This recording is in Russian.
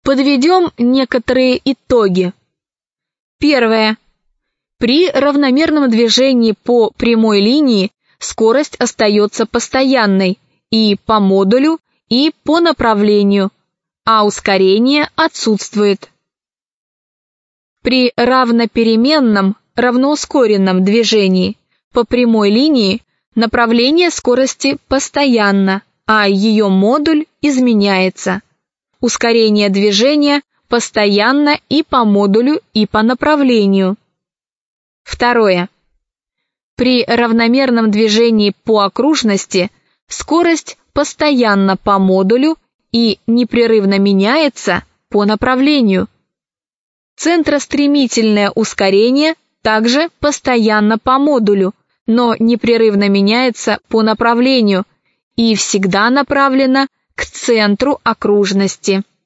Подведем некоторые итоги. Первое. При равномерном движении по прямой линии скорость остается постоянной и по модулю, и по направлению, а ускорение отсутствует. При равнопеременном, равноускоренном движении по прямой линии направление скорости постоянно, а ее модуль изменяется. Ускорение движения постоянно и по модулю, и по направлению. Второе. При равномерном движении по окружности скорость постоянно по модулю и непрерывно меняется по направлению. Центростремительное ускорение также постоянно по модулю, но непрерывно меняется по направлению и всегда направлено к центру окружности.